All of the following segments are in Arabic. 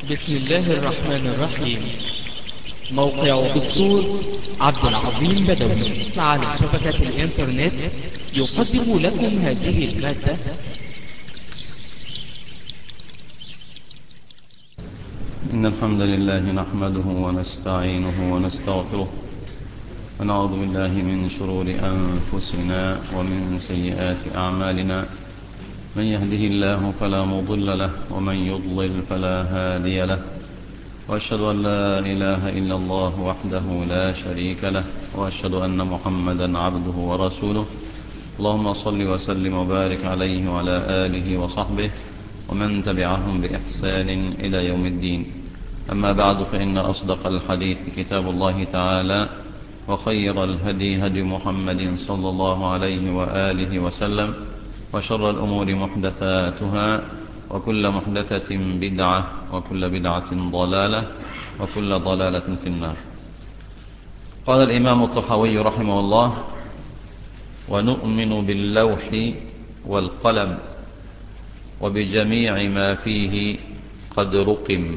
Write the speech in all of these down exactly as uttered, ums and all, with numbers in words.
بسم الله الرحمن الرحيم. موقع دكتور عبد العظيم بدوي على شبكة الإنترنت يقدم لكم هذه المادة. إن الحمد لله نحمده ونستعينه ونستغفره ونعوذ بالله من شرور أنفسنا ومن سيئات أعمالنا. من يهده الله فلا مضل له ومن يضلل فلا هادي له، وأشهد أن لا إله إلا الله وحده لا شريك له، وأشهد أن محمدا عبده ورسوله. اللهم صل وسلم وبارك عليه وعلى آله وصحبه ومن تبعهم بإحسان إلى يوم الدين. أما بعد، فإن أصدق الحديث كتاب الله تعالى، وخير الهدي هدي محمد صلى الله عليه وآله وسلم، وشر الأمور محدثاتها، وكل محدثة بدعة، وكل بدعة ضلالة، وكل ضلالة في النار. قال الإمام الطحاوي رحمه الله: ونؤمن باللوح والقلم وبجميع ما فيه قد رقم.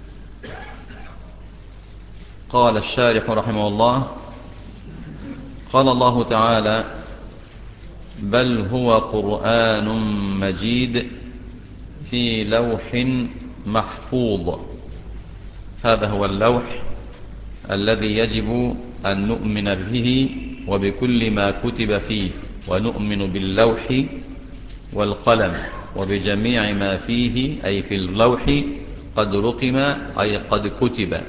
قال الشارح رحمه الله: قال الله تعالى: بل هو قرآن مجيد في لوح محفوظ. هذا هو اللوح الذي يجب أن نؤمن به وبكل ما كتب فيه، ونؤمن باللوح والقلم وبجميع ما فيه، أي في اللوح قد رقم أي قد كتب.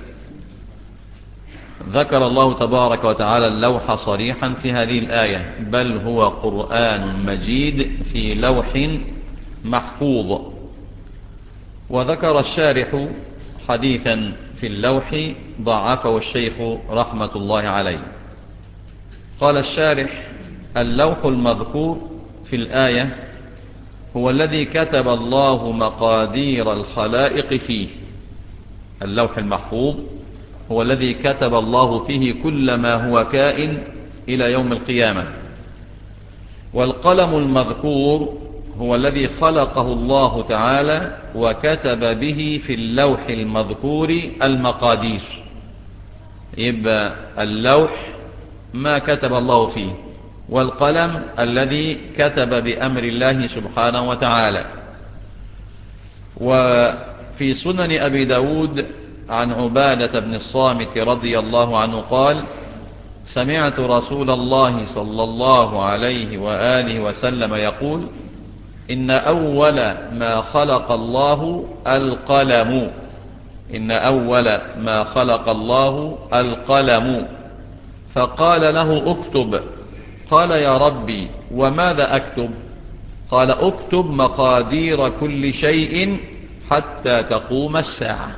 ذكر الله تبارك وتعالى اللوح صريحا في هذه الآية: بل هو قرآن مجيد في لوح محفوظ. وذكر الشارح حديثا في اللوح ضعفه الشيخ رحمة الله عليه. قال الشارح: اللوح المذكور في الآية هو الذي كتب الله مقادير الخلائق فيه. اللوح المحفوظ هو الذي كتب الله فيه كل ما هو كائن إلى يوم القيامة. والقلم المذكور هو الذي خلقه الله تعالى وكتب به في اللوح المذكور المقادير. يبقى اللوح ما كتب الله فيه، والقلم الذي كتب بأمر الله سبحانه وتعالى. وفي سنن أبي داود عن عبادة بن الصامت رضي الله عنه قال: سمعت رسول الله صلى الله عليه وآله وسلم يقول: إن أول ما خلق الله القلم إن أول ما خلق الله القلم فقال له: اكتب. قال: يا ربي وماذا أكتب؟ قال: اكتب مقادير كل شيء حتى تقوم الساعة.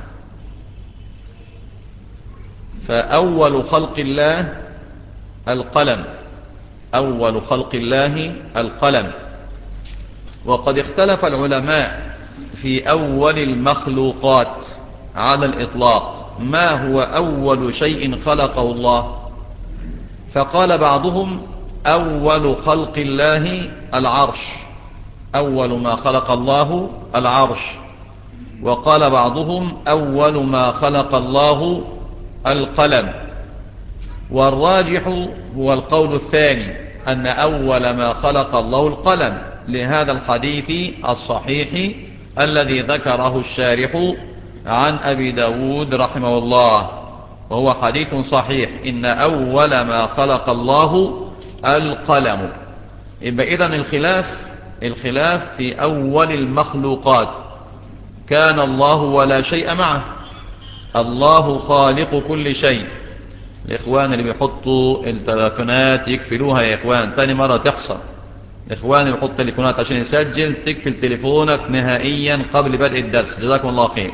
فأول خلق الله القلم أول خلق الله القلم. وقد اختلف العلماء في أول المخلوقات على الإطلاق، ما هو أول شيء خلقه الله؟ فقال بعضهم: أول خلق الله العرش، أول ما خلق الله العرش. وقال بعضهم: أول ما خلق الله القلم. والراجح هو القول الثاني، أن أول ما خلق الله القلم، لهذا الحديث الصحيح الذي ذكره الشارح عن أبي داود رحمه الله، وهو حديث صحيح: إن أول ما خلق الله القلم. يبقى إذن الخلاف الخلاف في أول المخلوقات. كان الله ولا شيء معه، الله خالق كل شيء. الإخوان اللي بيحطوا التلفونات يكفلوها يا إخوان، تاني مرة تحصل. الإخوان اللي بيحطوا تلفونات عشان يسجل، تكفل تلفونك نهائيا قبل بدء الدرس، جزاكم الله خير.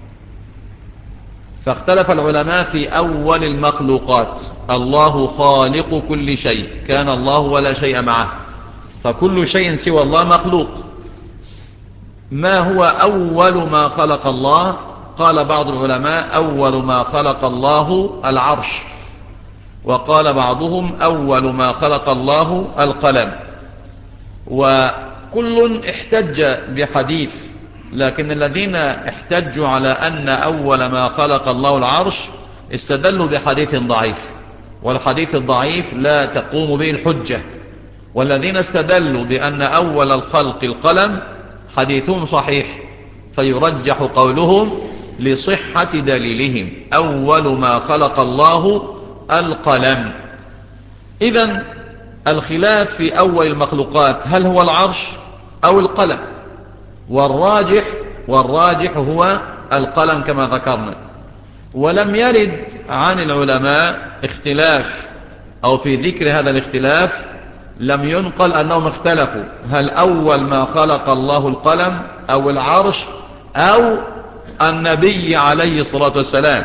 فاختلف العلماء في أول المخلوقات. الله خالق كل شيء، كان الله ولا شيء معه، فكل شيء سوى الله مخلوق. ما هو أول ما خلق الله؟ قال بعض العلماء: أول ما خلق الله العرش. وقال بعضهم: أول ما خلق الله القلم. وكل احتج بحديث لكن الذين احتجوا على أن أول ما خلق الله العرش استدلوا بحديث ضعيف، والحديث الضعيف لا تقوم به الحجة. والذين استدلوا بأن أول الخلق القلم حديثهم صحيح، فيرجح قولهم لصحة دليلهم أول ما خلق الله القلم. إذن الخلاف في أول المخلوقات هل هو العرش أو القلم، والراجح والراجح هو القلم كما ذكرنا. ولم يرد عن العلماء اختلاف أو في ذكر هذا الاختلاف لم ينقل أنهم اختلفوا هل أول ما خلق الله القلم أو العرش أو النبي عليه الصلاة والسلام.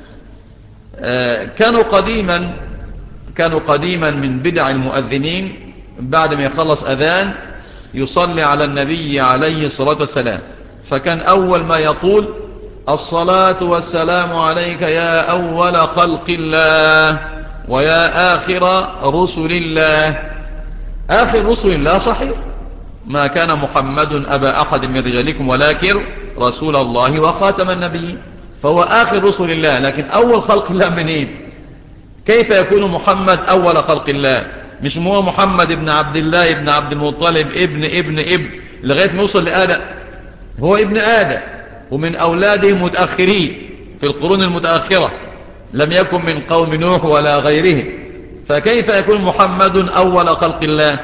كانوا قديما كانوا قديما من بدع المؤذنين بعد ما يخلص أذان يصلي على النبي عليه الصلاة والسلام، فكان أول ما يقول الصلاة والسلام عليك يا أول خلق الله ويا آخر رسل الله. آخر رسل الله صحيح، ما كان محمد أبا أحد من رجالكم ولكن رسول الله وخاتم النبيين، فهو آخر رسل الله. لكن أول خلق الله منين؟ كيف يكون محمد أول خلق الله؟ مش هو محمد ابن عبد الله ابن عبد المطلب ابن ابن ابن لغاية ما يوصل لآدم، هو ابن آدم ومن أولاده متأخرين في القرون المتأخرة، لم يكن من قوم نوح ولا غيره، فكيف يكون محمد أول خلق الله؟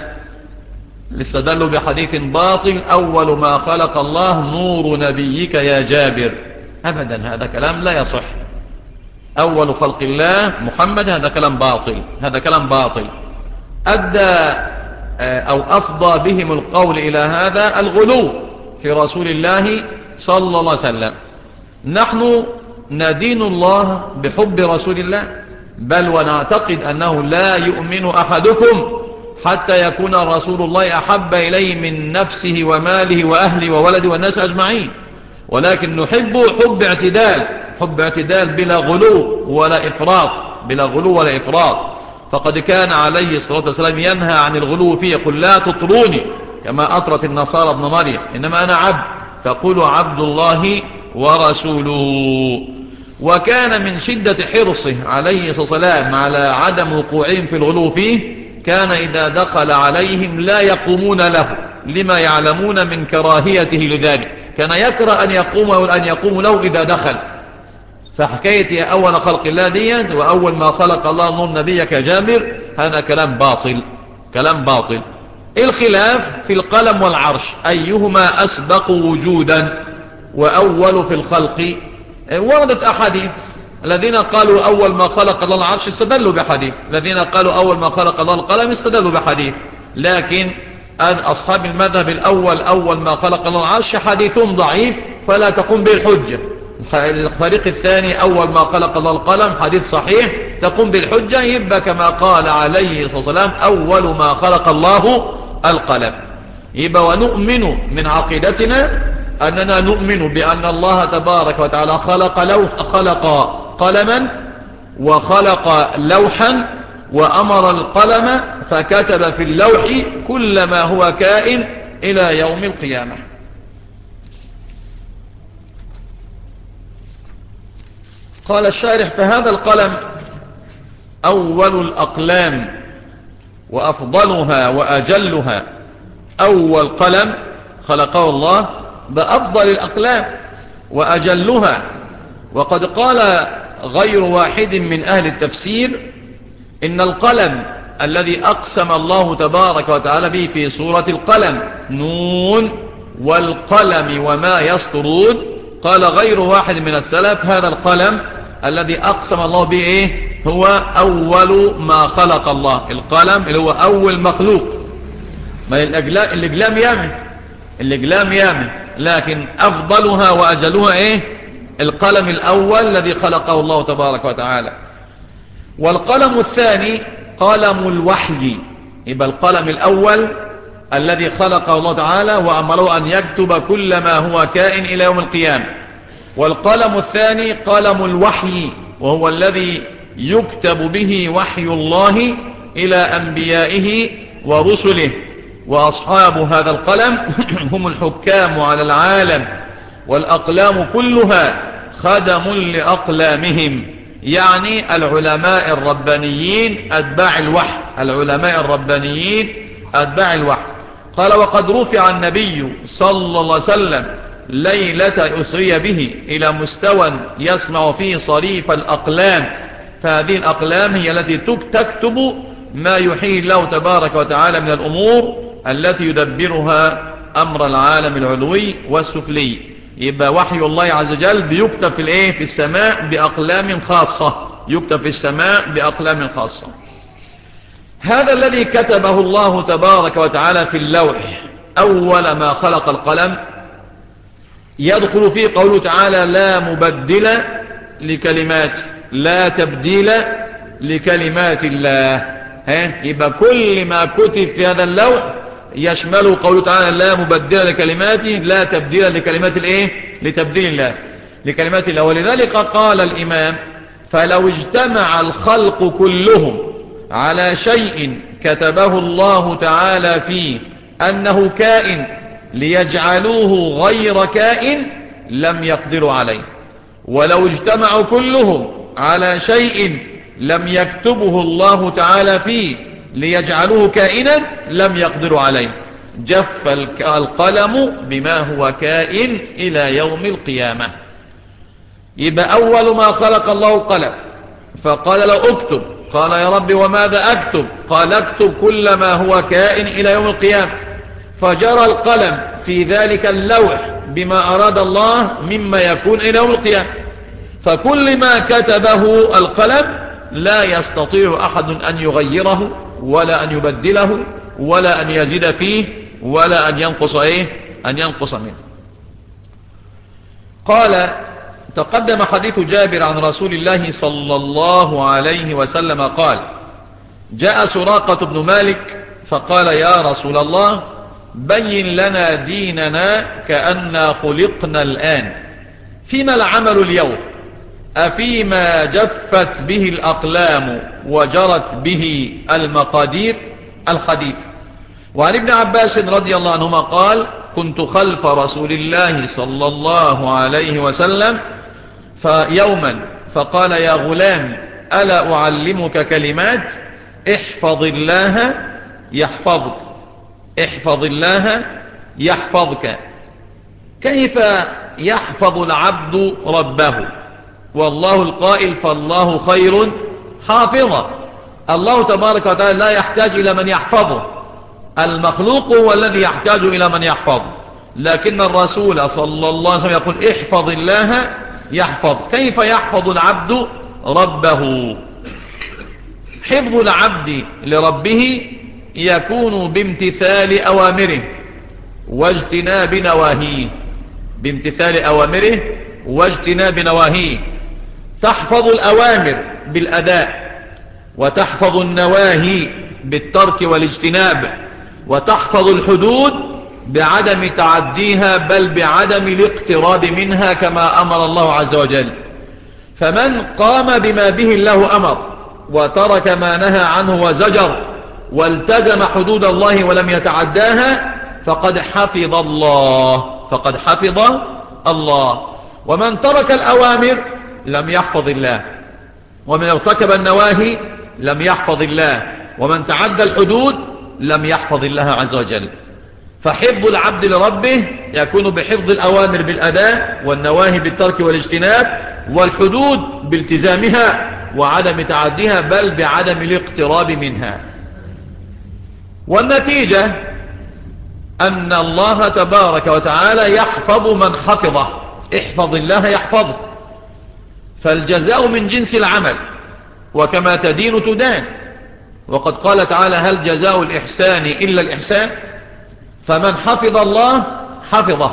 استدلوا بحديث باطل أول ما خلق الله نور نبيك يا جابر. أبدا، هذا كلام لا يصح. أول خلق الله محمد، هذا كلام باطل، هذا كلام باطل. أدى أو أفضى بهم القول إلى هذا الغلو في رسول الله صلى الله عليه وسلم. نحن ندين الله بحب رسول الله، بل ونعتقد أنه لا يؤمن أحدكم حتى يكون رسول الله أحب إليه من نفسه وماله وأهله وولده والناس أجمعين، ولكن نحب حب اعتدال، حب اعتدال بلا غلو ولا إفراط، بلا غلو ولا إفراط. فقد كان عليه الصلاة والسلام ينهى عن الغلو فيه، يقول لا تطروني كما أطرت النصارى ابن مريم، إنما أنا عبد فقولوا عبد الله ورسوله. وكان من شدة حرصه عليه الصلاة والسلام على عدم وقوعهم في الغلو فيه، كان إذا دخل عليهم لا يقومون له لما يعلمون من كراهيته لذلك، كان يكره أن يقوم أن يقوم له إذا دخل. فحكاية أول خلق الله دي وأول ما خلق الله نور نبيك جابر، هذا كلام باطل، كلام باطل. الخلاف في القلم والعرش أيهما أسبق وجودا وأول في الخلق. وردت أحاديث، الذين قالوا أول ما خلق الله العرش استدلوا بحديث، الذين قالوا أول ما خلق الله القلم استدلوا بحديث. لكن أصحاب المذهب الأول أول ما خلق الله العرش حديثهم ضعيف فلا تقوم به الحجة. الفريق الثاني أول ما خلق الله القلم حديث صحيح تقوم بالحجة، يبقى كما قال عليه الصلاة والسلام أول ما خلق الله القلم. يبقى ونؤمن من عقيدتنا أننا نؤمن بأن الله تبارك وتعالى خلق لوح خلق قلما وخلق لوحا وأمر القلم فكتب في اللوح كل ما هو كائن إلى يوم القيامة. قال الشارح فهذا القلم أول الأقلام وأفضلها وأجلها. أول قلم خلقه الله بأفضل الأقلام وأجلها. وقد قال غير واحد من أهل التفسير إن القلم الذي أقسم الله تبارك وتعالى به في سورة القلم نون والقلم وما يسطرون، قال غير واحد من السلف هذا القلم الذي أقسم الله به إيه؟ هو أول ما خلق الله. القلم اللي هو أول مخلوق، ما الإقلام يامن، الإقلام يامن، لكن أفضلها وأجلها إيه؟ القلم الأول الذي خلقه الله تبارك وتعالى. والقلم الثاني قلم الوحي، يبقى القلم الأول الذي خلقه الله تعالى وأمره أن يكتب كل ما هو كائن إلى يوم القيامة. والقلم الثاني قلم الوحي، وهو الذي يكتب به وحي الله إلى أنبيائه ورسله. وأصحاب هذا القلم هم الحكام على العالم والأقلام كلها خدم لأقلامهم، يعني العلماء الربانيين أتباع الوحي، العلماء الربانيين أتباع الوحي. قال وقد رفع النبي صلى الله عليه وسلم ليلة أسري به إلى مستوى يسمع فيه صريف الأقلام، فهذه الأقلام هي التي تكتب ما يحيي الله تبارك وتعالى من الأمور التي يدبرها أمر العالم العلوي والسفلي. يبقى وحي الله عز وجل بيكتب في الايه في السماء بأقلام خاصة، يكتب في السماء بأقلام خاصة. هذا الذي كتبه الله تبارك وتعالى في اللوح أول ما خلق القلم يدخل فيه قوله تعالى لا مبدل لكلمات، لا تبديل لكلمات الله. ها يبقى كل ما كتب في هذا اللوح يشمله قوله تعالى لا مبدل لكلماته، لا تبديل لكلمات الايه لتبديل الله لكلمات الله. ولذلك قال الإمام فلو اجتمع الخلق كلهم على شيء كتبه الله تعالى فيه أنه كائن ليجعلوه غير كائن لم يقدروا عليه، ولو اجتمعوا كلهم على شيء لم يكتبه الله تعالى فيه ليجعلوه كائنا لم يقدروا عليه. جف القلم بما هو كائن إلى يوم القيامة. يبقى أول ما خلق الله القلم فقال له اكتب، قال يا رب وماذا أكتب؟ قال اكتب كل ما هو كائن إلى يوم القيامة. فجرى القلم في ذلك اللوح بما أراد الله مما يكون إلى يوم القيامة. فكل ما كتبه القلم لا يستطيع أحد أن يغيره ولا أن يبدله ولا أن يزيد فيه ولا أن ينقص إيه أن ينقص منه. قال تقدم حديث جابر عن رسول الله صلى الله عليه وسلم قال جاء سراقة بن مالك فقال يا رسول الله بين لنا ديننا كأننا خلقنا الآن، فيما العمل اليوم؟ أفيما جفت به الأقلام وجرت به المقادير؟ الحديث. وعن ابن عباس رضي الله عنهما قال كنت خلف رسول الله صلى الله عليه وسلم فيوما فقال يا غلام ألا أعلمك كلمات؟ احفظ الله يحفظك، احفظ الله يحفظك. كيف يحفظ العبد ربه؟ والله القائل فالله خير حافظا. الله تبارك وتعالى لا يحتاج إلى من يحفظه، المخلوق هو الذي يحتاج إلى من يحفظه، لكن الرسول صلى الله عليه وسلم يقول احفظ الله يحفظ. كيف يحفظ العبد ربه؟ حفظ العبد لربه يكون بامتثال أوامره واجتناب نواهيه، بامتثال أوامره واجتناب نواهيه. تحفظ الأوامر بالأداء، وتحفظ النواهي بالترك والاجتناب، وتحفظ الحدود بعدم تعديها بل بعدم الاقتراب منها كما أمر الله عز وجل. فمن قام بما به الله أمر وترك ما نهى عنه وزجر والتزم حدود الله ولم يتعداها فقد حفظ الله، فقد حفظ الله. ومن ترك الأوامر لم يحفظ الله، ومن ارتكب النواهي لم يحفظ الله، ومن تعدى الحدود لم يحفظ الله عز وجل. فحفظ العبد لربه يكون بحفظ الأوامر بالأداء والنواهي بالترك والاجتناب والحدود بالتزامها وعدم تعديها بل بعدم الاقتراب منها. والنتيجة أن الله تبارك وتعالى يحفظ من حفظه. احفظ الله يحفظه. فالجزاء من جنس العمل، وكما تدين تدان. وقد قال تعالى هل جزاء الإحسان إلا الإحسان؟ فمن حفظ الله حفظه.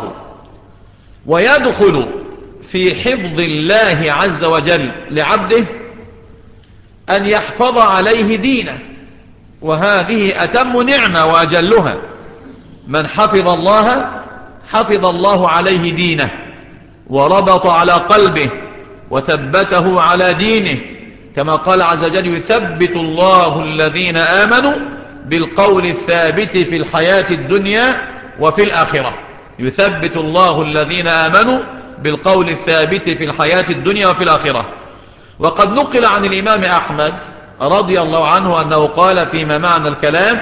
ويدخل في حفظ الله عز وجل لعبده أن يحفظ عليه دينه، وهذه أتم نعمة وأجلها. من حفظ الله حفظ الله عليه دينه وربط على قلبه وثبته على دينه، كما قال عز وجل يثبت الله الذين آمنوا بالقول الثابت في الحياة الدنيا وفي الآخرة. يثبت الله الذين آمنوا بالقول الثابت في الحياة الدنيا وفي الآخرة. وقد نقل عن الإمام أحمد رضي الله عنه أنه قال فيما معنى الكلام: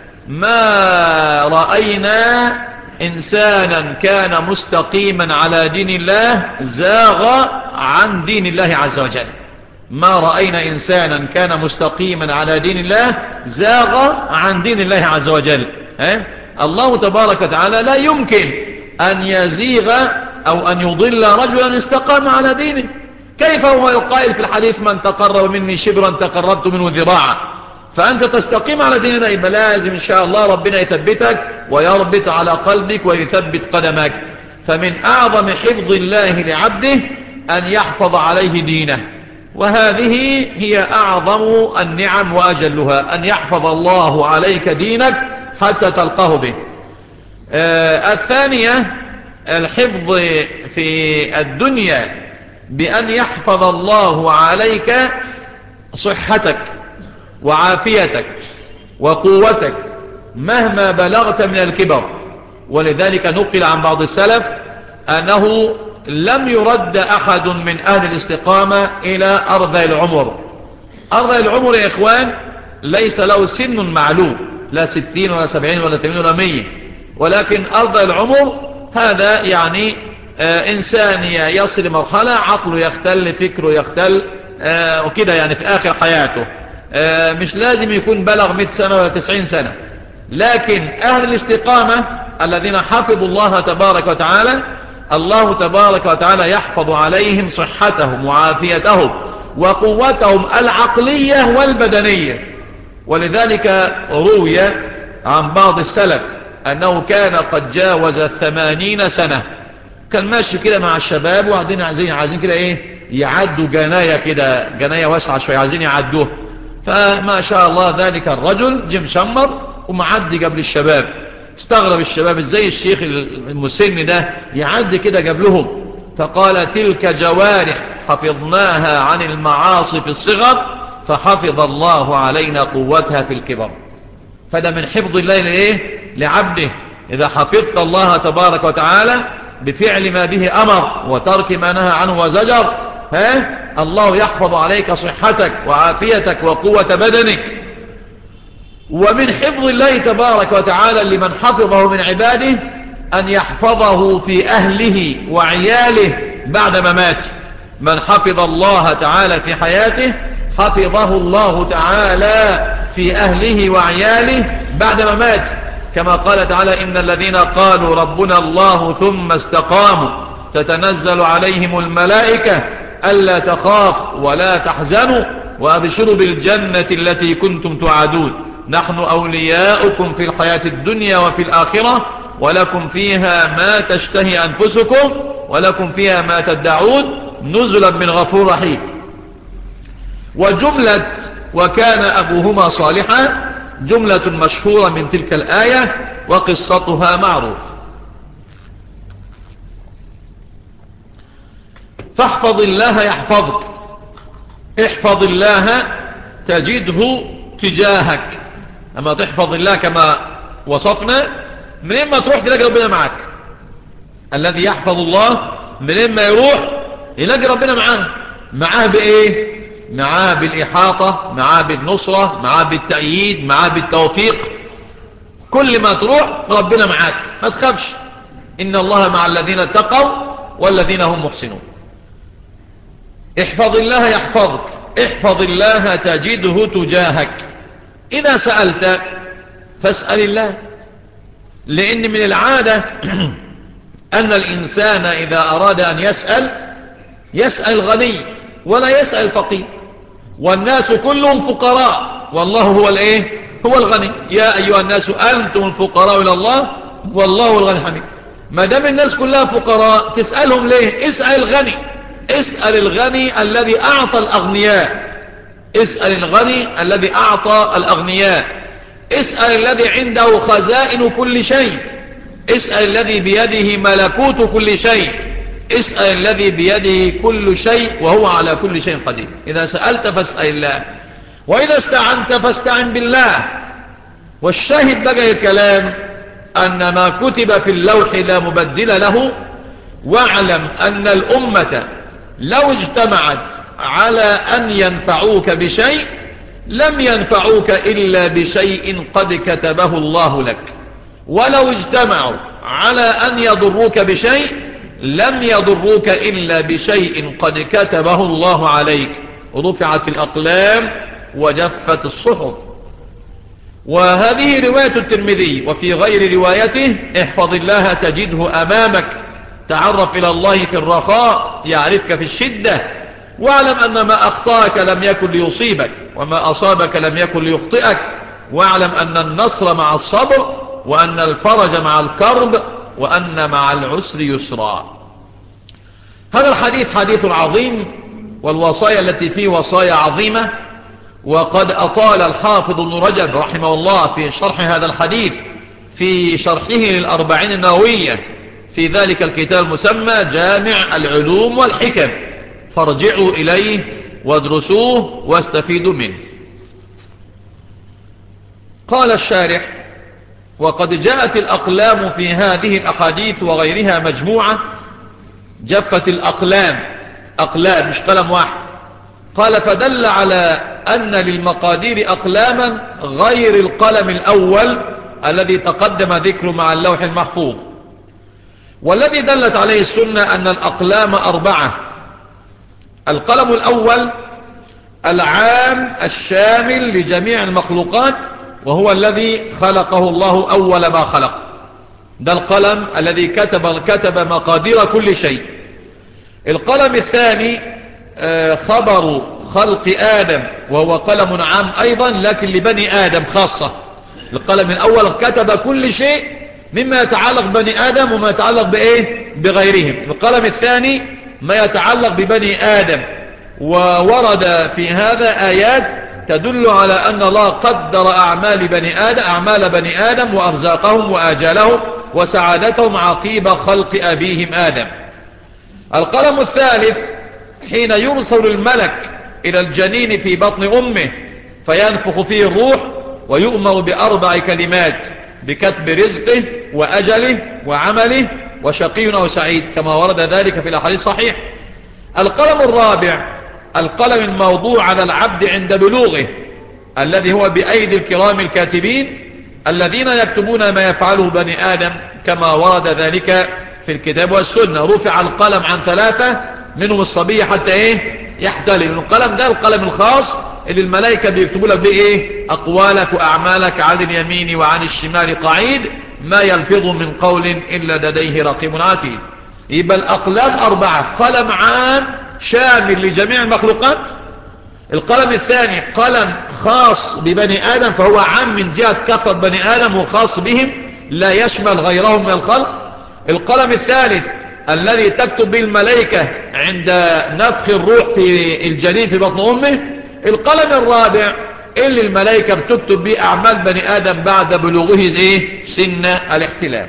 ما رأينا إنسانا كان مستقيما على دين الله زاغ عن دين الله عز وجل. ما رأينا إنسانا كان مستقيما على دين الله زاغ عن دين الله عز وجل. ها؟ الله تبارك وتعالى لا يمكن أن يزيغ أو أن يضل رجلا استقام على دينه. كيف هو القائل في الحديث: من تقرب مني شبرا تقربت منه ذراعا؟ فأنت تستقيم على ديننا، يبقى لازم إن شاء الله ربنا يثبتك ويربط على قلبك ويثبت قدمك. فمن أعظم حفظ الله لعبده أن يحفظ عليه دينه، وهذه هي أعظم النعم وأجلها، أن يحفظ الله عليك دينك حتى تلقاه به. آه الثانية الحفظ في الدنيا بأن يحفظ الله عليك صحتك وعافيتك وقوتك مهما بلغت من الكبر. ولذلك نقل عن بعض السلف أنه لم يرد أحد من أهل الاستقامة إلى أرض العمر. أرض العمر يا إخوان ليس له سن معلوم، لا ستين ولا سبعين ولا ثمانين ولا مية، ولكن أرض العمر هذا يعني آه إنسان يصل مرحلة عقله يختل، فكره يختل، آه وكده يعني في آخر حياته. آه مش لازم يكون بلغ مئة سنة ولا تسعين سنة، لكن أهل الاستقامة الذين حفظوا الله تبارك وتعالى، الله تبارك وتعالى يحفظ عليهم صحتهم وعافيتهم وقوتهم العقلية والبدنية. ولذلك روي عن بعض السلف أنه كان قد جاوز الثمانين سنة، كان ماشي كده مع الشباب وعايزين عايزين عايزين كده ايه يعدوا جناية كده، جناية واسعة شوية عايزين يعدوه. فما شاء الله ذلك الرجل جم شمر ومعدي قبل الشباب. استغرب الشباب ازاي الشيخ المسن ده يعدي كده قبلهم، فقال: تلك جوارح حفظناها عن المعاصي في الصغر فحفظ الله علينا قوتها في الكبر. فده من حفظ الله لإيه؟ لعبده. إذا حفظت الله تبارك وتعالى بفعل ما به أمر وترك ما نهى عنه وزجر، ها؟ الله يحفظ عليك صحتك وعافيتك وقوة بدنك. ومن حفظ الله تبارك وتعالى لمن حفظه من عباده أن يحفظه في أهله وعياله بعد مماته. من حفظ الله تعالى في حياته حفظه الله تعالى في أهله وعياله بعد مماته، كما قال تعالى: إن الذين قالوا ربنا الله ثم استقاموا تتنزل عليهم الملائكة ألا تخافوا ولا تحزنوا وأبشروا بالجنة التي كنتم توعدون نحن أولياؤكم في الحياة الدنيا وفي الآخرة ولكم فيها ما تشتهي أنفسكم ولكم فيها ما تدعون نزلا من غفور رحيم. وجملة وكان أبوهما صالحا جملة مشهورة من تلك الآية وقصتها معروفة. فاحفظ الله يحفظك، احفظ الله تجده تجاهك. أما تحفظ الله كما وصفنا، من إما تروح تلاقي ربنا معك. الذي يحفظ الله من إما يروح يلاقي ربنا معاه. معاه بإيه؟ معاه بالإحاطة، معاه بالنصرة، معاه بالتأييد، معاه بالتوفيق. كل ما تروح ربنا معاك، ما تخافش. إن الله مع الذين اتقوا والذين هم محسنون. احفظ الله يحفظك، احفظ الله تجده تجاهك. إذا سألت فاسأل الله، لأن من العادة أن الإنسان إذا أراد أن يسأل يسأل الغني ولا يسأل الفقير، والناس كلهم فقراء والله هو الايه هو الغني. يا أيها الناس أنتم الفقراء إلى الله والله هو الغني الحميد. ما دام الناس كلها فقراء تسألهم ليه؟ اسأل الغني، اسأل الغني الذي أعطى الأغنياء، اسأل الغني الذي أعطى الأغنياء، اسأل الذي عنده خزائن كل شيء، اسأل الذي بيده ملكوت كل شيء، اسأل الذي بيده كل شيء وهو على كل شيء قدير. إذا سألت فاسأل الله، وإذا استعنت فاستعن بالله. والشاهد بقى الكلام أن ما كتب في اللوح لا مبدل له، واعلم أن الأمة لو اجتمعت على أن ينفعوك بشيء لم ينفعوك إلا بشيء قد كتبه الله لك، ولو اجتمعوا على أن يضروك بشيء لم يضروك إلا بشيء قد كتبه الله عليك. رفعت الأقلام وجفت الصحف. وهذه رواية الترمذي. وفي غير روايته احفظ الله تجده أمامك، تعرف إلى الله في الرخاء يعرفك في الشدة، واعلم أن ما أخطأك لم يكن ليصيبك، وما أصابك لم يكن ليخطئك، واعلم أن النصر مع الصبر، وأن الفرج مع الكرب، وأن مع العسر يسرا. هذا الحديث حديث عظيم، والوصايا التي فيه وصايا عظيمة. وقد أطال الحافظ ابن رجب رحمه الله في شرح هذا الحديث في شرحه للأربعين النووية في ذلك الكتاب المسمى جامع العلوم والحكم، فارجعوا إليه وادرسوه واستفيدوا منه. قال الشارح: وقد جاءت الأقلام في هذه الأحاديث وغيرها مجموعة. جفت الأقلام، أقلام مش قلم واحد. قال: فدل على أن للمقادير أقلاما غير القلم الأول الذي تقدم ذكره مع اللوح المحفوظ. والذي دلت عليه السنة أن الأقلام أربعة: القلم الأول العام الشامل لجميع المخلوقات، وهو الذي خلقه الله أول ما خلق. ده القلم الذي كتب, كتب مقادير كل شيء. القلم الثاني خبر خلق آدم، وهو قلم عام أيضا لكن لبني آدم خاصة. القلم الأول كتب كل شيء مما يتعلق بني آدم وما يتعلق بإيه؟ بغيرهم. القلم الثاني ما يتعلق ببني آدم، وورد في هذا آيات تدل على أن الله قدر أعمال بني آدم أعمال بني آدم وأرزاقهم وآجالهم وسعادتهم عقيب خلق أبيهم آدم. القلم الثالث حين يرسل الملك إلى الجنين في بطن أمه فينفخ فيه الروح، ويؤمر بأربع كلمات: بكتب رزقه وأجله وعمله وشقي أو سعيد، كما ورد ذلك في الأحاديث الصحيح. القلم الرابع القلم الموضوع على العبد عند بلوغه، الذي هو بأيدي الكرام الكاتبين الذين يكتبون ما يفعله بني آدم، كما ورد ذلك في الكتاب والسنة. رفع القلم عن ثلاثة منهم الصبي حتى ايه يحتلم. القلم ده القلم الخاص اللي الملائكة بيكتبوا لك بايه أقوالك وأعمالك عن اليمين وعن الشمال قعيد، ما يلفظ من قول إلا لديه رقيب عتيد. يبقى الأقلام أربعة: قلم عام شامل لجميع المخلوقات، القلم الثاني قلم خاص ببني آدم فهو عام من جهة كثرة بني آدم وخاص بهم لا يشمل غيرهم من الخلق، القلم الثالث الذي تكتب به الملائكة عند نفخ الروح في الجنين في بطن أمه، القلم الرابع اللي الملائكة بتكتب به أعمال بني آدم بعد بلوغه إيه؟ سن الاحتلام.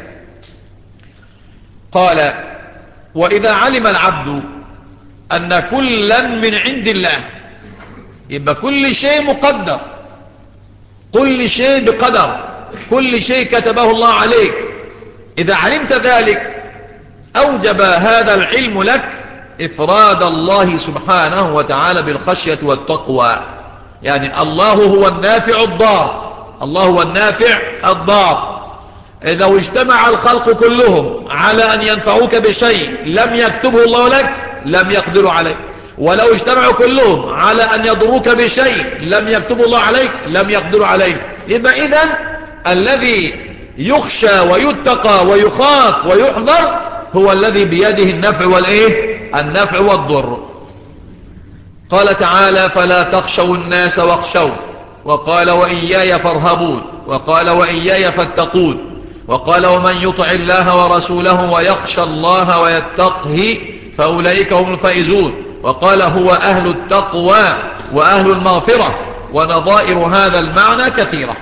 قال: وإذا علم العبد أن كلا من عند الله، يبقى كل شيء مقدر، كل شيء بقدر، كل شيء كتبه الله عليك. إذا علمت ذلك أوجب هذا العلم لك إفراد الله سبحانه وتعالى بالخشية والتقوى. يعني الله هو النافع الضار، الله هو النافع الضار. إذا اجتمع الخلق كلهم على أن ينفعوك بشيء لم يكتبه الله لك لم يقدروا عليه، ولو اجتمعوا كلهم على أن يضروك بشيء لم يكتبه الله عليك لم يقدروا عليه. يبقى إذن الذي يخشى ويتقى ويخاف ويحذر هو الذي بيده النفع والإيه؟ النفع والضر. قال تعالى: فلا تخشوا الناس واخشوا، وقال: وإياي فارهبون، وقال: وإياي فاتقون، وقال: ومن يطع الله ورسوله ويخشى الله ويتقه فأولئك هم الفائزون، وقال: هو أهل التقوى وأهل المغفرة. ونظائر هذا المعنى كثيرة.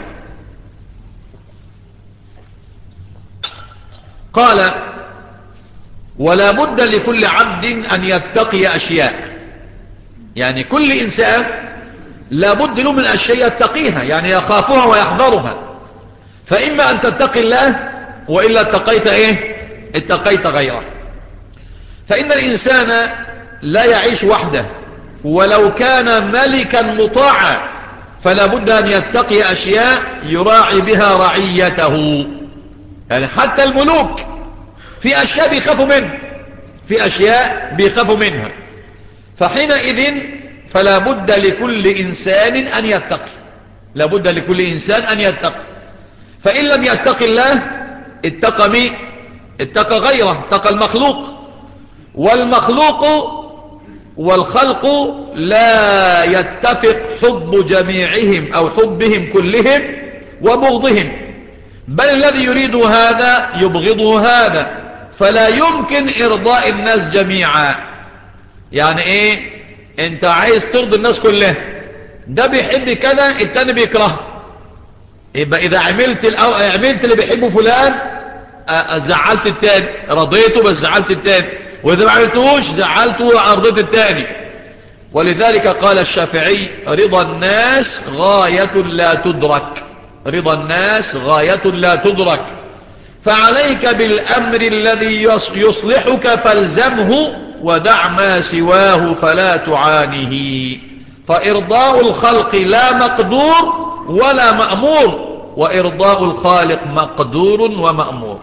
قال: ولا بد لكل عبد أن يتقي أشياء، يعني كل إنسان لا بد له من أشياء يتقيها، يعني يخافها ويحذرها. فإما أن تتقي الله وإلا اتقيت إيه؟ اتقيت غيره. فإن الإنسان لا يعيش وحده، ولو كان ملكا مطاعا فلا بد أن يتقي أشياء يراعي بها رعيته. يعني حتى الملوك في أشياء بيخافوا منها، في أشياء بيخافوا منها. فحينئذ فلا بد لكل إنسان أن يتقي، لا بد لكل إنسان أن يتقي. فإن لم يتقي الله اتقى مين؟ اتقى غيره، اتقى المخلوق. والمخلوق والخلق لا يتفق حب جميعهم أو حبهم كلهم وبغضهم، بل الذي يريد هذا يبغضه هذا، فلا يمكن إرضاء الناس جميعا. يعني إيه؟ أنت عايز ترضي الناس كلها، ده بيحب كذا التاني بيكره، يبقى إذا عملت الأو... عملت اللي بيحبه فلان زعلت التاني، رضيته بس زعلت التاني، وإذا ما عملتوش زعلته وأرضيت التاني. ولذلك قال الشافعي: رضا الناس غاية لا تدرك، رضا الناس غاية لا تدرك، فعليك بالأمر الذي يصلحك فالزمه، ودع ما سواه فلا تعانه. فإرضاء الخلق لا مقدور ولا مأمور، وإرضاء الخالق مقدور ومأمور.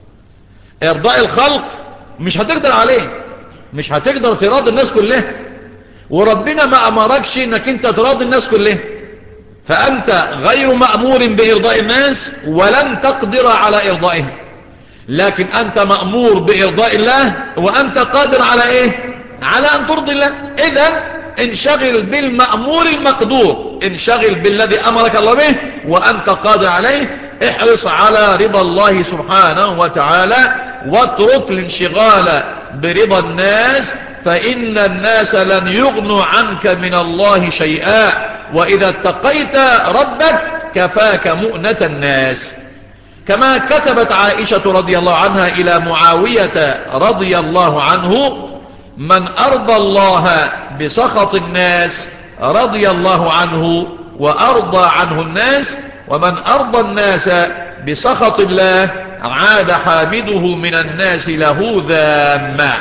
إرضاء الخلق مش هتقدر عليه، مش هتقدر تراضي الناس كلها، وربنا ما أمركش انك انت تراضي الناس كلها، فأنت غير مأمور بإرضاء الناس ولن تقدر على إرضائهم. لكن أنت مأمور بإرضاء الله وأنت قادر على إيه؟ على أن ترضي الله. إذن انشغل بالمأمور المقدور، انشغل بالذي أمرك الله به وأنت قادر عليه. احرص على رضا الله سبحانه وتعالى، واترك الانشغال برضا الناس، فإن الناس لن يغنوا عنك من الله شيئا، وإذا اتقيت ربك كفاك مؤنة الناس. كما كتبت عائشة رضي الله عنها إلى معاوية رضي الله عنه: من أرضى الله بسخط الناس رضي الله عنه وأرضى عنه الناس، ومن أرضى الناس بسخط الله عاد حامده من الناس له ذاما.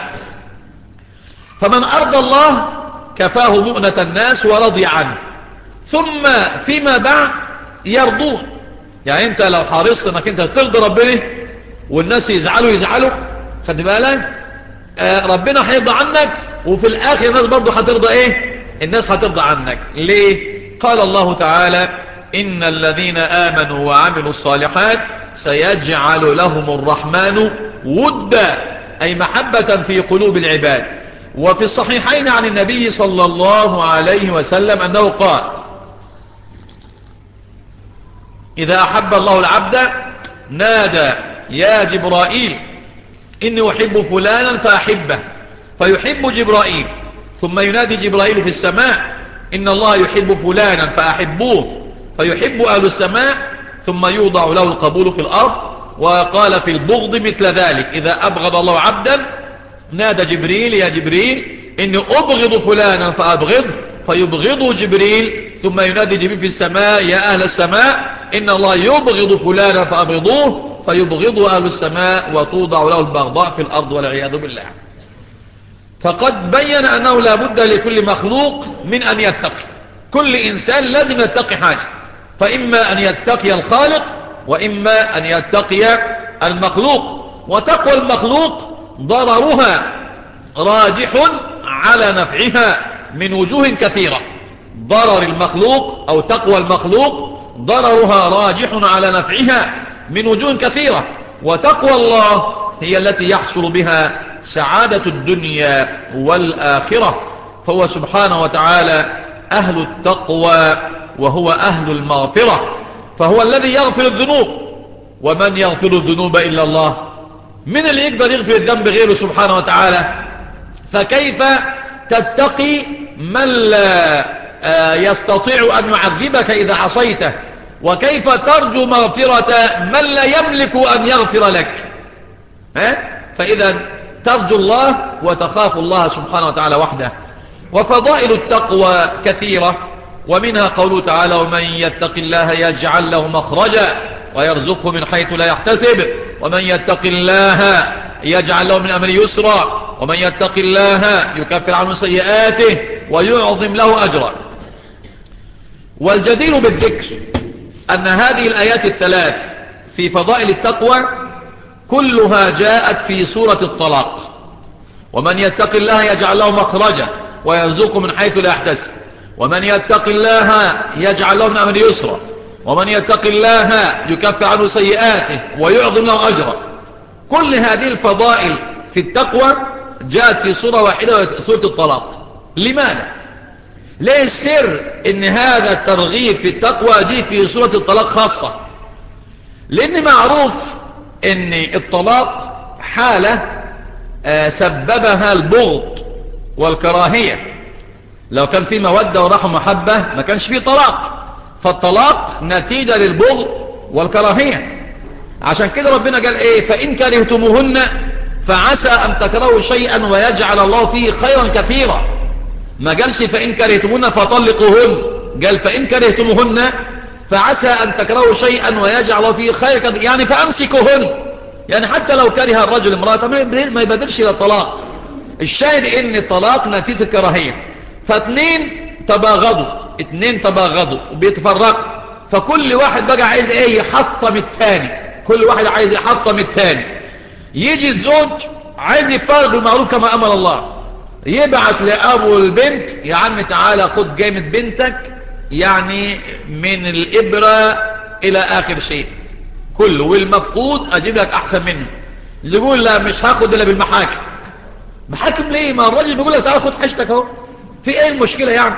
فمن أرضى الله كفاه مؤنة الناس ورضي عنه، ثم فيما بعد يرضون. يعني انت لو حرصت انك انت ترضي ربنا والناس يزعلوا يزعلوا، خد بالك آه ربنا هيرضى عنك، وفي الاخر الناس برضو هترضى ايه؟ الناس هترضى عنك. ليه؟ قال الله تعالى: ان الذين امنوا وعملوا الصالحات سيجعل لهم الرحمن ودا، اي محبة في قلوب العباد. وفي الصحيحين عن النبي صلى الله عليه وسلم أنه قال: إذا أحب الله العبد نادى يا جبرائيل إني أحب فلانا فأحبه، فيحب جبرائيل، ثم ينادي جبرائيل في السماء: إن الله يحب فلانا فأحبوه، فيحب أهل السماء، ثم يوضع له القبول في الأرض. وقال في البغض مثل ذلك: إذا أبغض الله عبدا نادى جبريل يا جبريل إني أبغض فلانا فأبغض، فيبغضه جبريل، ثم ينادي جبريل في السماء: يا أهل السماء إن الله يبغض فلانا فأبغضوه، فيبغضه أهل السماء، وتوضع له البغضاء في الأرض والعياذ بالله. فقد بين أنه لا بد لكل مخلوق من أن يتقي، كل إنسان لازم يتقي حاجة، فإما أن يتقي الخالق وإما أن يتقي المخلوق. وتقوى المخلوق ضررها راجح على نفعها من وجوه كثيرة. ضرر المخلوق أو تقوى المخلوق ضررها راجح على نفعها من وجوه كثيرة، وتقوى الله هي التي يحصل بها سعادة الدنيا والآخرة. فهو سبحانه وتعالى أهل التقوى وهو أهل المغفرة، فهو الذي يغفر الذنوب، ومن يغفر الذنوب إلا الله؟ من اللي يقدر يغفر الذنب غيره سبحانه وتعالى؟ فكيف تتقي من لا يستطيع أن يعذبك إذا عصيته؟ وكيف ترجو مغفرة من لا يملك أن يغفر لك؟ فإذا ترجو الله وتخاف الله سبحانه وتعالى وحده. وفضائل التقوى كثيرة، ومنها قوله تعالى: ومن يتق الله يجعل له مخرجا ويرزقه من حيث لا يحتسب ومن يتق الله يجعل له من أمره يسرا ومن يتق الله يكفر عنه سيئاته ويعظم له أجرا. والجدير بالذكر أن هذه الآيات الثلاث في فضائل التقوى كلها جاءت في سورة الطلاق. ومن يتق الله يجعل له مخرجا ويرزقه من حيث لا يحتسب ومن يتق الله يجعل له من أمره يسرا ومن يتق الله يكفر عنه سيئاته ويعظم له أجرا. كل هذه الفضائل في التقوى جاءت في سورة واحدة، سورة الطلاق. لماذا؟ ليه السر ان هذا الترغيب في التقوى جاء في سورة الطلاق خاصة؟ لان معروف ان الطلاق حالة سببها البغض والكراهية. لو كان في مودة ورحمة محبة ما كانش في طلاق، فالطلاق نتيجة للبغض والكراهية. عشان كده ربنا قال ايه؟ فإن كرهتموهن فعسى أن تكرهوا شيئا ويجعل الله فيه خيرا كثيرا. ما قالش فإن كرهتموهن فطلقوهن، قال فإن كرهتموهن فعسى أن تكرهوا شيئا ويجعل الله فيه خيرا كثيرا، يعني فأمسكوهن. يعني حتى لو كره الرجل امرأة ما يبادرش إلى الطلاق. الشاهد ان الطلاق نتيجة الكراهية. فاتنين تباغضوا اتنين تباغضوا وبيتفرقوا، فكل واحد بقى عايز ايه؟ يحطم التاني. كل واحد عايز يحطم التاني. يجي الزوج عايز يفارق بالمعروف كما امر الله، يبعت لابو البنت يا عم تعالى خد جامة بنتك، يعني من الابرة الى اخر شيء كله، والمفقود اجيب لك احسن منه. يقول لا مش هاخد الا بالمحاكم. محاكم ليه؟ ما الراجل بيقول لك تعالى خد حاجتك اهو، في ايه المشكلة يعني؟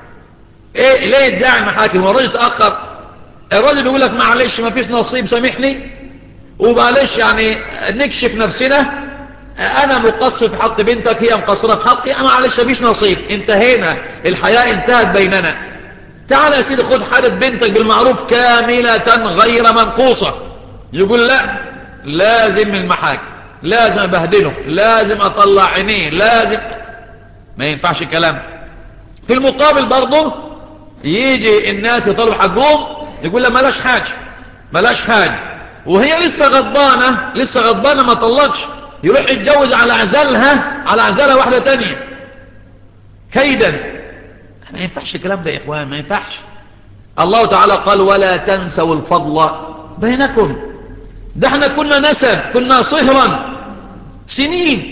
ايه ليه يدعي محاكم؟ هو الراجل تأخر؟ الراجل بيقول لك معلش ما فيش نصيب سامحني ومعلش يعني نكشف نفسنا، انا مقصر في حق بنتك هي مقصرة في حقي، معلش ما فيش نصيب، انتهينا، الحياة انتهت بيننا. تعالى يا سيدي خد حالة بنتك بالمعروف كاملة غير منقوصة. يقول لا لازم المحاكم، لازم ابهدله، لازم اطلع عينيه، لازم. ما ينفعش كلام. في المقابل برضه يجي الناس يطلبوا حقهم، يقول لا ملاش حاجة ملاش حاجة، وهي لسه غضبانة لسه غضبانة ما طلقش، يروح يتجوز على عزلها على عزلها واحدة تانية كيدا. ما ينفعش الكلام ده يا اخوان، ما ينفعش. الله تعالى قال ولا تنسوا الفضل بينكم. ده احنا كنا نسب، كنا صهرا سنين،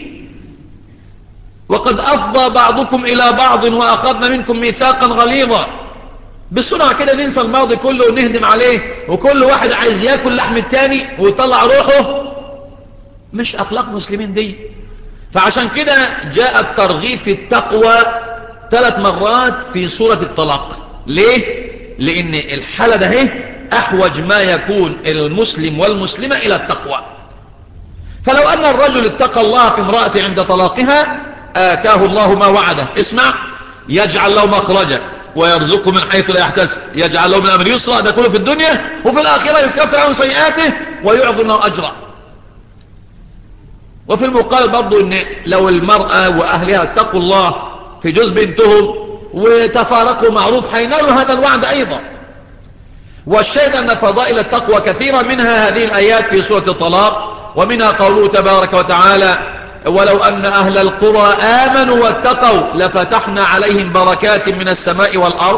وقد أفضى بعضكم إلى بعض وأخذنا منكم ميثاقا غليظا. بسرعة كده ننسى الماضي كله ونهدم عليه، وكل واحد عايز ياكل لحم التاني ويطلع روحه. مش أخلاق مسلمين دي. فعشان كده جاء الترغيب في التقوى ثلاث مرات في سورة الطلاق. ليه؟ لأن الحالة ده هي أحوج ما يكون المسلم والمسلمة إلى التقوى. فلو أن الرجل اتقى الله في امرأته عند طلاقها آتاه الله ما وعده. اسمع، يجعل له مخرجا ويرزقه من حيث لا يحتسب، يجعل له من أمر يسرا. ده كله في الدنيا، وفي الآخرة يكفر عنه سيئاته ويعظم له أجرا. وفي المقابل برضو ان لو المرأة وأهلها اتقوا الله في جوز بنتهم وتفارقوا معروف هينالوا هذا الوعد أيضا. والشاهد أن فضائل التقوى كثيرة، منها هذه الآيات في سورة الطلاق، ومنها قوله تبارك وتعالى ولو أن أهل القرى آمنوا واتقوا لفتحنا عليهم بركات من السماء والأرض.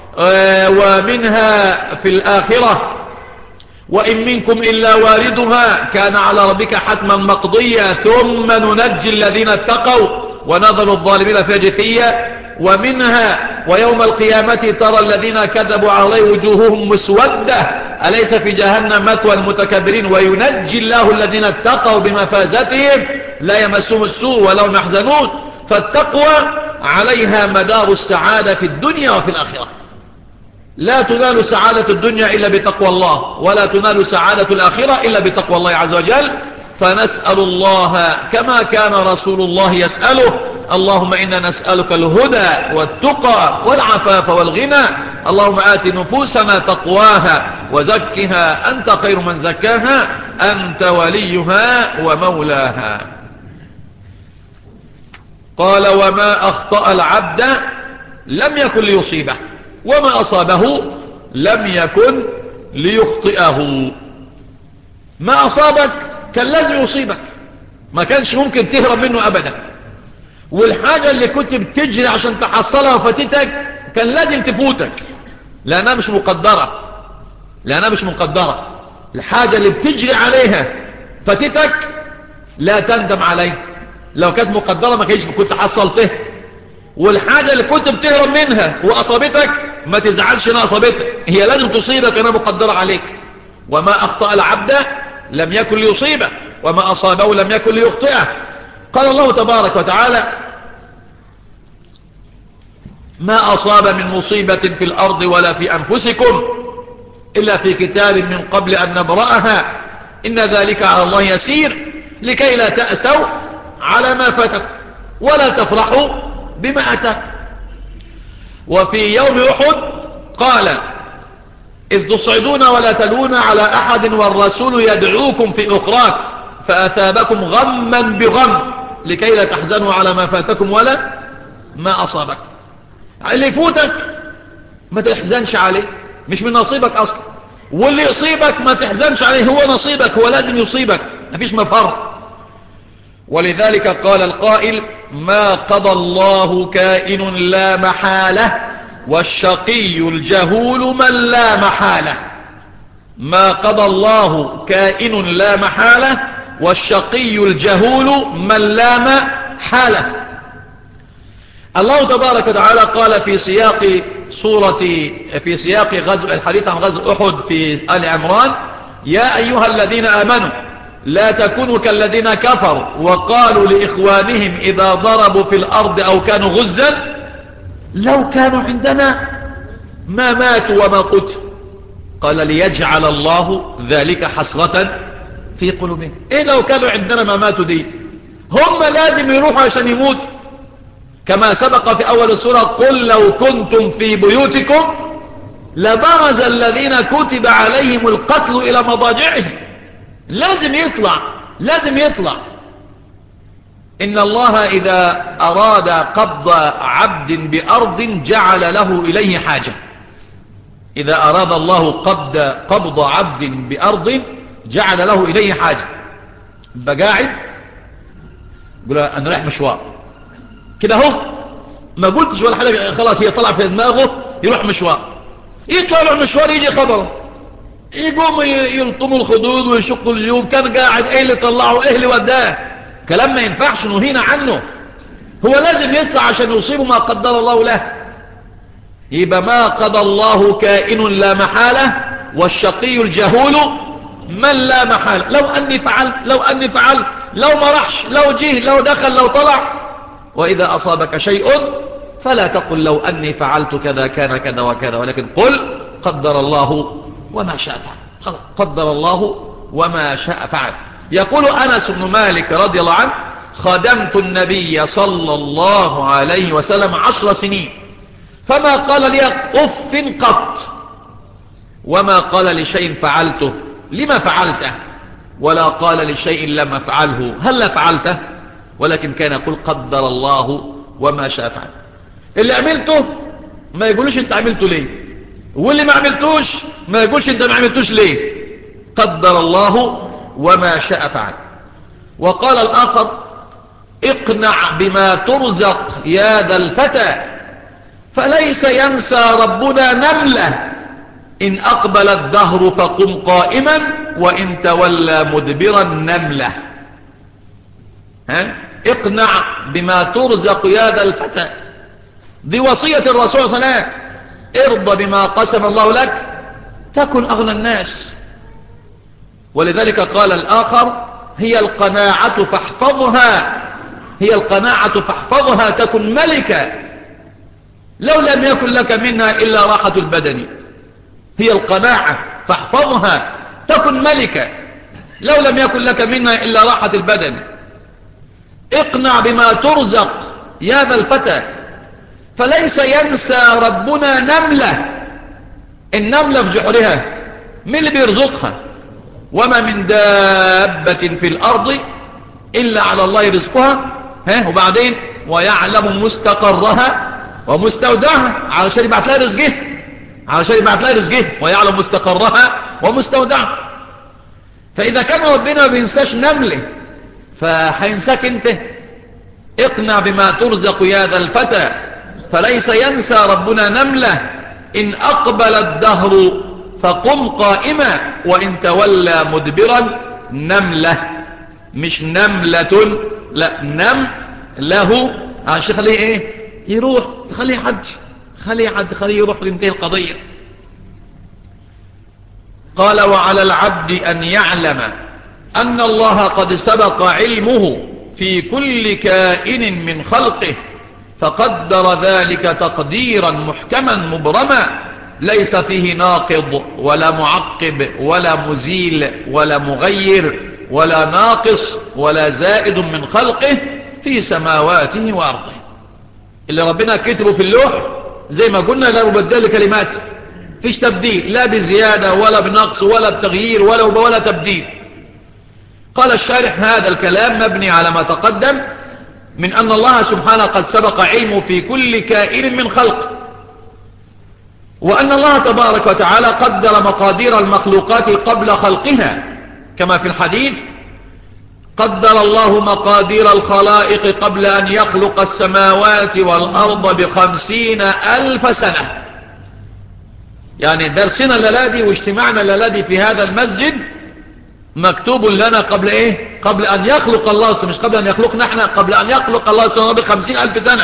ومنها في الآخرة وإن منكم إلا واردها كان على ربك حتما مقضيا ثم ننجي الذين اتقوا ونذر الظالمين فيها جثيا. ومنها ويوم القيامة ترى الذين كذبوا عليه وجوههم مسودة أليس في جهنم مثوى المتكبرين وينجي الله الذين اتقوا بمفازتهم لا يمسهم السوء ولا هم يحزنون. فالتقوى عليها مدار السعادة في الدنيا وفي الآخرة. لا تنال سعادة الدنيا إلا بتقوى الله، ولا تنال سعادة الآخرة إلا بتقوى الله عز وجل. فنسأل الله كما كان رسول الله يسأله اللهم إنا نسألك الهدى والتقى والعفاف والغنى. اللهم آت نفوسنا تقواها وزكها أنت خير من زكاها أنت وليها ومولاها. قال وما أخطأ العبد لم يكن ليصيبه وما أصابه لم يكن ليخطئه. ما أصابك كان لازم يصيبك، ما كانش ممكن تهرب منه أبدا. والحاجة اللي كنت بتجري عشان تحصلها وفاتتك كان لازم تفوتك، لأنها مش مقدرة، لأنها مش مقدرة. الحاجة اللي بتجري عليها فاتتك لا تندم عليه، لو كانت مقدرة ما كنتش كنت حصلته. والحاجة اللي كنت بتهرب منها وأصابتك ما تزعلش انها أصابتك، هي لازم تصيبك، انها مقدرة عليك. وما أخطأ العبد لم يكن ليصيبه، وما أصابه لم يكن ليخطئه. قال الله تبارك وتعالى: ما أصاب من مصيبة في الأرض ولا في أنفسكم إلا في كتاب من قبل أن نبرأها إن ذلك على الله يسير لكي لا تأسوا على ما فاتكم ولا تفرحوا بما أتاكم. وفي يوم أحد قال: إذ تصعدون ولا تلون على أحد والرسول يدعوكم في أخراك فأثابكم غما بغم لكي لا تحزنوا على ما فاتكم ولا ما أصابك. اللي يفوتك ما تحزنش عليه، مش من نصيبك أصلا. واللي يصيبك ما تحزنش عليه، هو نصيبك، هو لازم يصيبك، ما فيش مفر. ولذلك قال القائل: ما قضى الله كائن لا محالة والشقي الجهول من لا محالة. ما قضى الله كائن لا محالة والشقي الجهول من لا محالة. الله تبارك وتعالى قال في سياق سورة في سياق غزو الحديث عن غزو أحد في آل عمران: يا أيها الذين آمنوا لا تكونوا كالذين كفروا وقالوا لإخوانهم إذا ضربوا في الأرض أو كانوا غزا لو كانوا عندنا ما ماتوا وما قتلوا. قال: ليجعل الله ذلك حسرة في قلوبهم. إيه لو كانوا عندنا ما ماتوا دي؟ هم لازم يروحوا عشان يموتوا، كما سبق في أول السورة: قل لو كنتم في بيوتكم لبرز الذين كتب عليهم القتل إلى مضاجعهم. لازم يطلع، لازم يطلع. إن الله إذا أراد قبض عبد بأرض جعل له إليه حاجة. إذا أراد الله قبض, قبض عبد بأرض جعل له إليه حاجة. بقاعد يقول أنا رايح مشوار كده اهو، ما قلتش ولا حاجة، خلاص هي طلع في دماغه يروح مشوار. يطلع له المشوار يجي خبره، يقوم يلطموا الخدود ويشقوا الجيوب، كان قاعد ايه اللي طلعه ايه اللي وداه. كلام ما ينفعش، نهينا عنه. هو لازم يطلع عشان يصيبه ما قدر الله له. يبقى ما قضى الله كائن لا محالة والشقي الجهول من لا محالة. لو أني فعلت لو أني فعلت لو ما رحش لو جه لو دخل لو طلع. وإذا أصابك شيء فلا تقل لو أني فعلت كذا كان كذا وكذا، ولكن قل قدر الله وما شاء فعل. خلاص، قدر الله وما شاء فعل. يقول أنس بن مالك رضي الله عنه: خدمت النبي صلى الله عليه وسلم عشر سنين فما قال لي أف قط، وما قال لشيء فعلته لما فعلته، ولا قال لشيء لم أفعله هل فعلته، ولكن كان يقول قدر الله وما شاء فعل. اللي عملته ما يقولش انت عملته ليه، واللي ما عملتوش ما يقولش انت ما عملتوش ليه. قدر الله وما شاء فعل. وقال الآخر: اقنع بما ترزق يا ذا الفتى فليس ينسى ربنا نملة إن أقبل الدهر فقم قائما وإن تولى مدبرا نملة. ها؟ اقنع بما ترزق يا ذا الفتى، دي وصية الرسول صلى الله عليه وسلم. ارضى بما قسم الله لك تكن أغنى الناس. ولذلك قال الآخر: هي القناعة فاحفظها، هي القناعة فاحفظها تكن ملكا لو لم يكن لك منها إلا راحة البدن. هي القناعة فاحفظها تكن ملكا لو لم يكن لك منها إلا راحة البدن. اقنع بما ترزق يا ذا الفتى فليس ينسى ربنا نملة. النملة في جحرها من اللي بيرزقها؟ وما من دابة في الأرض إلا على الله رزقها. ها وبعدين ويعلم مستقرها ومستودعها، علشان يبعت لها رزقه، علشان يبعت لها رزقه ويعلم مستقرها ومستودعها. فإذا كان ربنا ما بينساش نمله فهينساك انت؟ اقنع بما ترزق يا ذا الفتى، فليس ينسى ربنا نملة. إن أقبل الدهر فقم قائما، وإن تولى مدبرا نملة. مش نملة، لا نم له، عشان خليه ايه يروح، خليه حد خليه حد خليه يروح لانتهي القضية. قال وعلى العبد أن يعلم أن الله قد سبق علمه في كل كائن من خلقه، فقدر ذلك تقديرا محكما مبرما، ليس فيه ناقض ولا معقب ولا مزيل ولا مغير ولا ناقص ولا زائد من خلقه في سماواته وأرضه. اللي ربنا كتبه في اللوح زي ما قلنا لا مبدل كلماته، فيش تبديل، لا بزيادة ولا بنقص ولا بتغيير ولا ولا تبديل. قال الشارح هذا الكلام مبني على ما تقدم من أن الله سبحانه قد سبق علمه في كل كائن من خلق، وأن الله تبارك وتعالى قدر مقادير المخلوقات قبل خلقها، كما في الحديث قدر الله مقادير الخلائق قبل أن يخلق السماوات والأرض بخمسين ألف سنة. يعني درسنا الليلة واجتماعنا الليلة في هذا المسجد مكتوب لنا قبل ايه؟ قبل ان يخلق الله، مش قبل ان يخلقنا احنا، قبل ان يخلق الله سنة بخمسين الف سنة.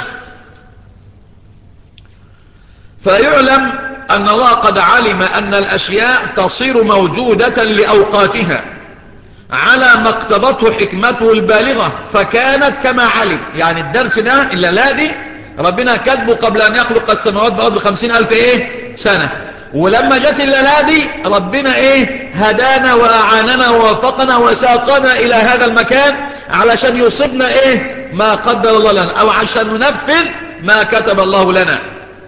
فيعلم ان الله قد علم ان الاشياء تصير موجودة لاوقاتها على ما اقتضته حكمته البالغة، فكانت كما علم. يعني الدرس ده الليلة دي ربنا كاتبه قبل ان يخلق السماوات والارض بخمسين الف ايه سنة، ولما جت الليلة دي ربنا ايه هدانا واعاننا ووفقنا وساقنا الى هذا المكان علشان يصيبنا ايه ما قدر الله لنا، او عشان ننفذ ما كتب الله لنا.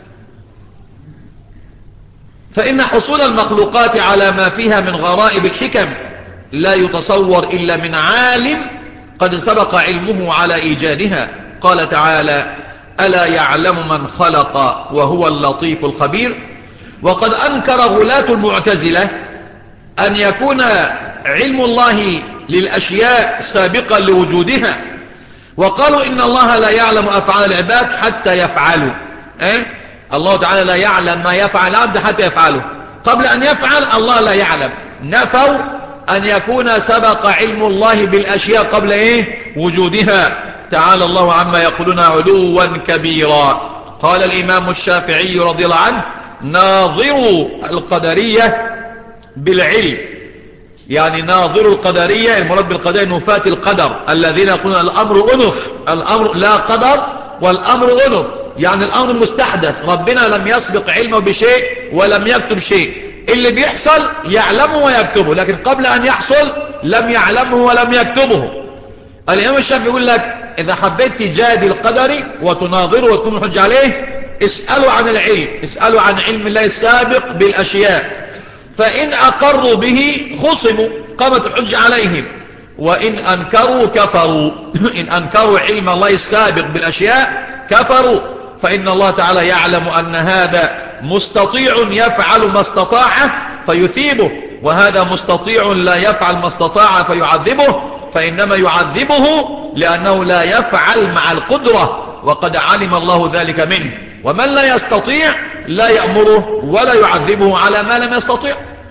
فإن حصول المخلوقات على ما فيها من غرائب الحكم لا يتصور إلا من عالم قد سبق علمه على إيجادها. قال تعالى ألا يعلم من خلق وهو اللطيف الخبير. وقد أنكر غلاة المعتزلة أن يكون علم الله للأشياء سابقا لوجودها، وقالوا إن الله لا يعلم أفعال العباد حتى يفعلوا. إيه؟ الله تعالى لا يعلم ما يفعل العبد حتى يفعله، قبل أن يفعل الله لا يعلم. نفوا أن يكون سبق علم الله بالأشياء قبل إيه وجودها. تعالى الله عما يقولون علوا كبيرا. قال الإمام الشافعي رضي الله عنه ناظروا القدرية بالعلم، يعني ناظروا القدرية المراد بالقدرية نفاة القدر الذين يقولون الأمر أنف، الأمر لا قدر والأمر أنف، يعني الأمر مستحدث، ربنا لم يسبق علمه بشيء ولم يكتب شيء، اللي بيحصل يعلمه ويكتبه، لكن قبل أن يحصل لم يعلمه ولم يكتبه. الإمام الشافعي يقول لك إذا حبيت تجادل القدري وتناظره وتكون حج عليه اسألوا عن العلم، اسألوا عن علم الله السابق بالأشياء، فإن أقروا به خصموا قامت الحج عليهم، وإن أنكروا كفروا. إن أنكروا علم الله السابق بالأشياء كفروا، فإن الله تعالى يعلم أن هذا مستطيع يفعل ما استطاع فيثيبه، وهذا مستطيع لا يفعل ما استطاع فيعذبه، فإنما يعذبه لأنه لا يفعل مع القدرة، وقد علم الله ذلك منه. ومن لا يستطيع لا يأمره ولا يعذبه على ما لم يستطيع.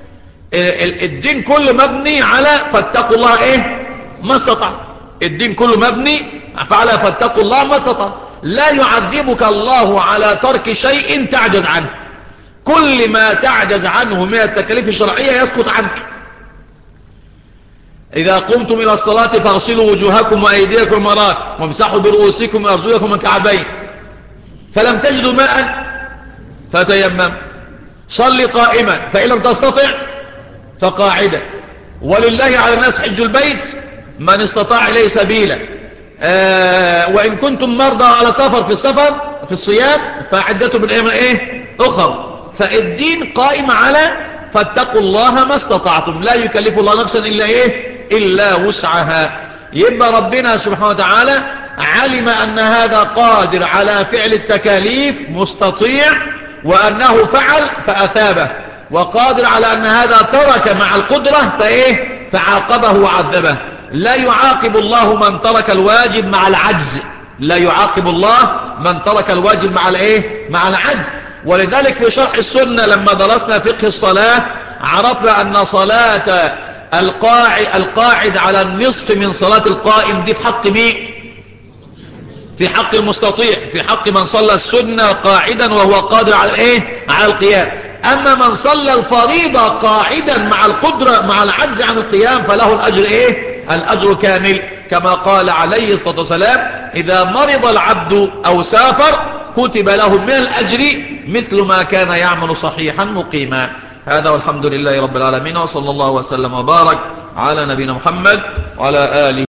الدين كله مبني على فاتقوا الله ايه ما استطاع. الدين كله مبني فعلى فاتقوا الله ما استطاع. لا يعذبك الله على ترك شيء تعجز عنه، كل ما تعجز عنه من التكاليف الشرعية يسقط عنك. إذا قمتم إلى الصلاة فاغسلوا وجوهكم وأيديكم المرافق وامسحوا برؤوسكم وأرجلكم من الكعبين، فلم تجدوا ماء فتيمم. صل قائما فإن لم تستطع فقاعدا. ولله على الناس حج البيت من استطاع إليه سبيلا. آه وإن كنتم مرضى على سفر في السفر في الصيام فعدته بالأيام ايه أخر. فالدين قائم على فاتقوا الله ما استطعتم، لا يكلف الله نفسا إلا إيه إلا وسعها. يبقى ربنا سبحانه وتعالى علم أن هذا قادر على فعل التكاليف مستطيع، وأنه فعل فأثابه، وقادر على أن هذا ترك مع القدرة فإيه فعاقبه وعذبه. لا يعاقب الله من ترك الواجب مع العجز، لا يعاقب الله من ترك الواجب مع الايه مع العجز. ولذلك في شرح السنة لما درسنا فقه الصلاة عرفنا أن صلاة القاعد, القاعد على النصف من صلاة القائم دي في حق مين؟ في حق المستطيع، في حق من صلى السنة قاعدا وهو قادر على الايه على القيام. أما من صلى الفريضة قاعدا مع القدرة مع العجز عن القيام فله الأجر ايه الأجر كامل، كما قال عليه الصلاة والسلام إذا مرض العبد أو سافر كتب له من الأجر مثل ما كان يعمل صحيحا مقيما. هذا والحمد لله رب العالمين، وصلى الله وسلم وبارك على نبينا محمد وعلى آله